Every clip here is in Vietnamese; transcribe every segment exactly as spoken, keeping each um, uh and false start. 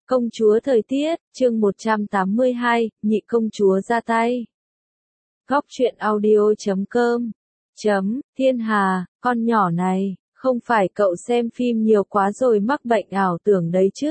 Công chúa thời tiết, chương một trăm tám mươi hai, nhị công chúa ra tay. Góc truyện audio chấm com chấm, Thiên Hà, con nhỏ này, không phải cậu xem phim nhiều quá rồi mắc bệnh ảo tưởng đấy chứ?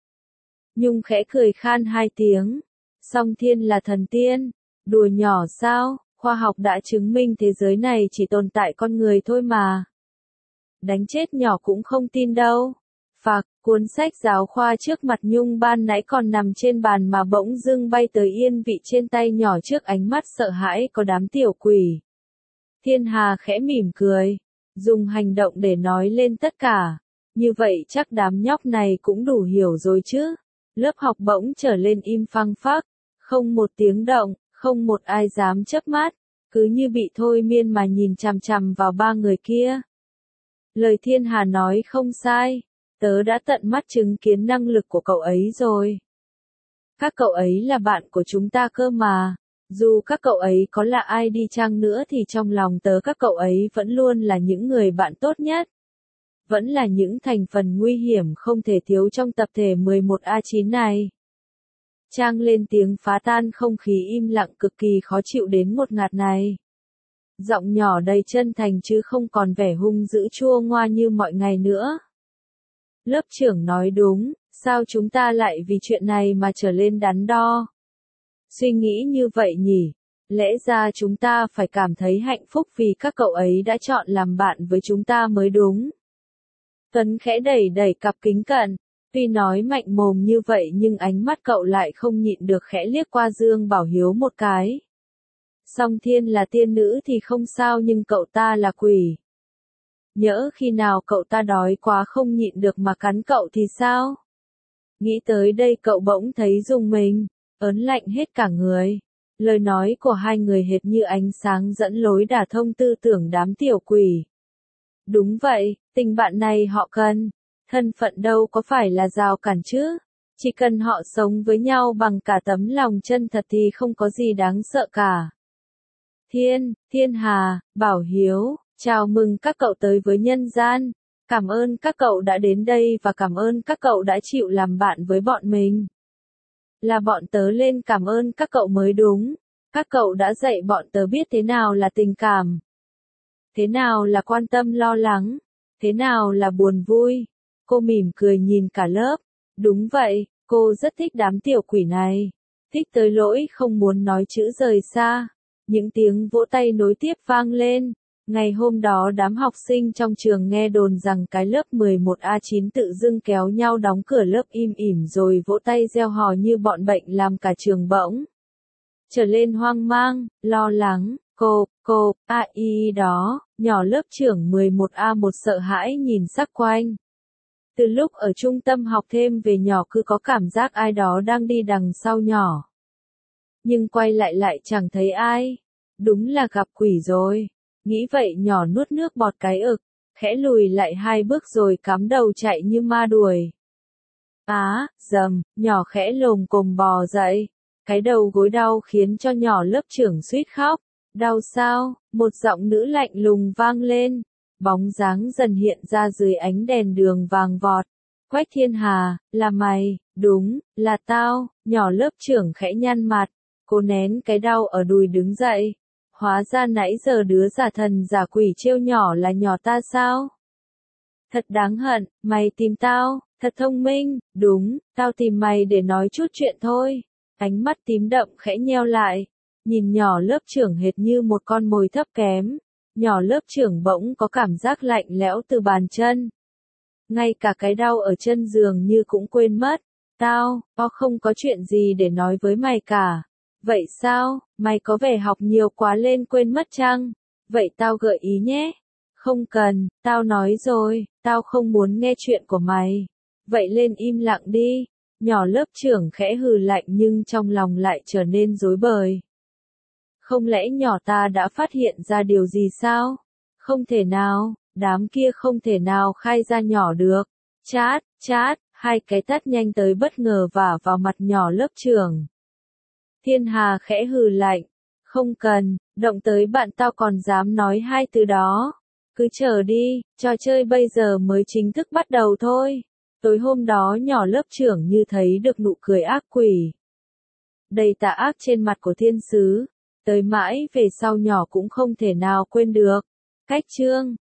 Nhung khẽ cười khan hai tiếng. Song Thiên là thần tiên, đùa nhỏ sao, khoa học đã chứng minh thế giới này chỉ tồn tại con người thôi mà. Đánh chết nhỏ cũng không tin đâu. Phạc, cuốn sách giáo khoa trước mặt Nhung ban nãy còn nằm trên bàn mà bỗng dưng bay tới yên vị trên tay nhỏ trước ánh mắt sợ hãi có đám tiểu quỷ. Thiên Hà khẽ mỉm cười, dùng hành động để nói lên tất cả. Như vậy chắc đám nhóc này cũng đủ hiểu rồi chứ. Lớp học bỗng trở lên im phăng phắc, không một tiếng động, không một ai dám chớp mắt, cứ như bị thôi miên mà nhìn chằm chằm vào ba người kia. Lời Thiên Hà nói không sai. Tớ đã tận mắt chứng kiến năng lực của cậu ấy rồi. Các cậu ấy là bạn của chúng ta cơ mà. Dù các cậu ấy có là ai đi chăng nữa thì trong lòng tớ các cậu ấy vẫn luôn là những người bạn tốt nhất. Vẫn là những thành phần nguy hiểm không thể thiếu trong tập thể mười một A chín này. Trang lên tiếng phá tan không khí im lặng cực kỳ khó chịu đến ngột ngạt này. Giọng nhỏ đầy chân thành chứ không còn vẻ hung dữ chua ngoa như mọi ngày nữa. Lớp trưởng nói đúng, sao chúng ta lại vì chuyện này mà trở lên đắn đo? Suy nghĩ như vậy nhỉ? Lẽ ra chúng ta phải cảm thấy hạnh phúc vì các cậu ấy đã chọn làm bạn với chúng ta mới đúng. Tuấn khẽ đẩy đẩy cặp kính cận, tuy nói mạnh mồm như vậy nhưng ánh mắt cậu lại không nhịn được khẽ liếc qua Dương Bảo Hiếu một cái. Song Thiên là tiên nữ thì không sao nhưng cậu ta là quỷ. Nhỡ khi nào cậu ta đói quá không nhịn được mà cắn cậu thì sao? Nghĩ tới đây cậu bỗng thấy rùng mình, ớn lạnh hết cả người. Lời nói của hai người hệt như ánh sáng dẫn lối đả thông tư tưởng đám tiểu quỷ. Đúng vậy, tình bạn này họ cần. Thân phận đâu có phải là rào cản chứ. Chỉ cần họ sống với nhau bằng cả tấm lòng chân thật thì không có gì đáng sợ cả. Thiên, Thiên Hà, Bảo Hiếu. Chào mừng các cậu tới với nhân gian. Cảm ơn các cậu đã đến đây và cảm ơn các cậu đã chịu làm bạn với bọn mình. Là bọn tớ lên cảm ơn các cậu mới đúng. Các cậu đã dạy bọn tớ biết thế nào là tình cảm. Thế nào là quan tâm lo lắng. Thế nào là buồn vui. Cô mỉm cười nhìn cả lớp. Đúng vậy, cô rất thích đám tiểu quỷ này. Thích tới lỗi không muốn nói chữ rời xa. Những tiếng vỗ tay nối tiếp vang lên. Ngày hôm đó đám học sinh trong trường nghe đồn rằng cái lớp mười một A chín tự dưng kéo nhau đóng cửa lớp im ỉm rồi vỗ tay reo hò như bọn bệnh làm cả trường bỗng trở lên hoang mang, lo lắng. Cô, cô, a i đó, nhỏ lớp trưởng mười một A một sợ hãi nhìn sắc quanh. Từ lúc ở trung tâm học thêm về nhỏ cứ có cảm giác ai đó đang đi đằng sau nhỏ. Nhưng quay lại lại chẳng thấy ai. Đúng là gặp quỷ rồi. Nghĩ vậy nhỏ nuốt nước bọt cái ực, khẽ lùi lại hai bước rồi cắm đầu chạy như ma đuổi. Á, dầm, nhỏ khẽ lồm cồm bò dậy. Cái đầu gối đau khiến cho nhỏ lớp trưởng suýt khóc. Đau sao? Một giọng nữ lạnh lùng vang lên. Bóng dáng dần hiện ra dưới ánh đèn đường vàng vọt. Quách Thiên Hà, là mày? Đúng, là tao. Nhỏ lớp trưởng khẽ nhăn mặt. Cô nén cái đau ở đùi đứng dậy. Hóa ra nãy giờ đứa giả thần giả quỷ trêu nhỏ là nhỏ ta sao? Thật đáng hận, mày tìm tao, thật thông minh, đúng, tao tìm mày để nói chút chuyện thôi. Ánh mắt tím đậm khẽ nheo lại, nhìn nhỏ lớp trưởng hệt như một con mồi thấp kém. Nhỏ lớp trưởng bỗng có cảm giác lạnh lẽo từ bàn chân. Ngay cả cái đau ở chân giường như cũng quên mất. Tao, tao không có chuyện gì để nói với mày cả. Vậy sao, mày có vẻ học nhiều quá lên quên mất chăng? Vậy tao gợi ý nhé. Không cần, tao nói rồi, tao không muốn nghe chuyện của mày. Vậy lên im lặng đi. Nhỏ lớp trưởng khẽ hừ lạnh nhưng trong lòng lại trở nên rối bời. Không lẽ nhỏ ta đã phát hiện ra điều gì sao? Không thể nào, đám kia không thể nào khai ra nhỏ được. Chát, chát, hai cái tát nhanh tới bất ngờ vả vào mặt nhỏ lớp trưởng. Thiên Hà khẽ hừ lạnh. Không cần, động tới bạn tao còn dám nói hai từ đó. Cứ chờ đi, trò chơi bây giờ mới chính thức bắt đầu thôi. Tối hôm đó nhỏ lớp trưởng như thấy được nụ cười ác quỷ, đầy tà ác trên mặt của thiên sứ, tới mãi về sau nhỏ cũng không thể nào quên được. Cách chương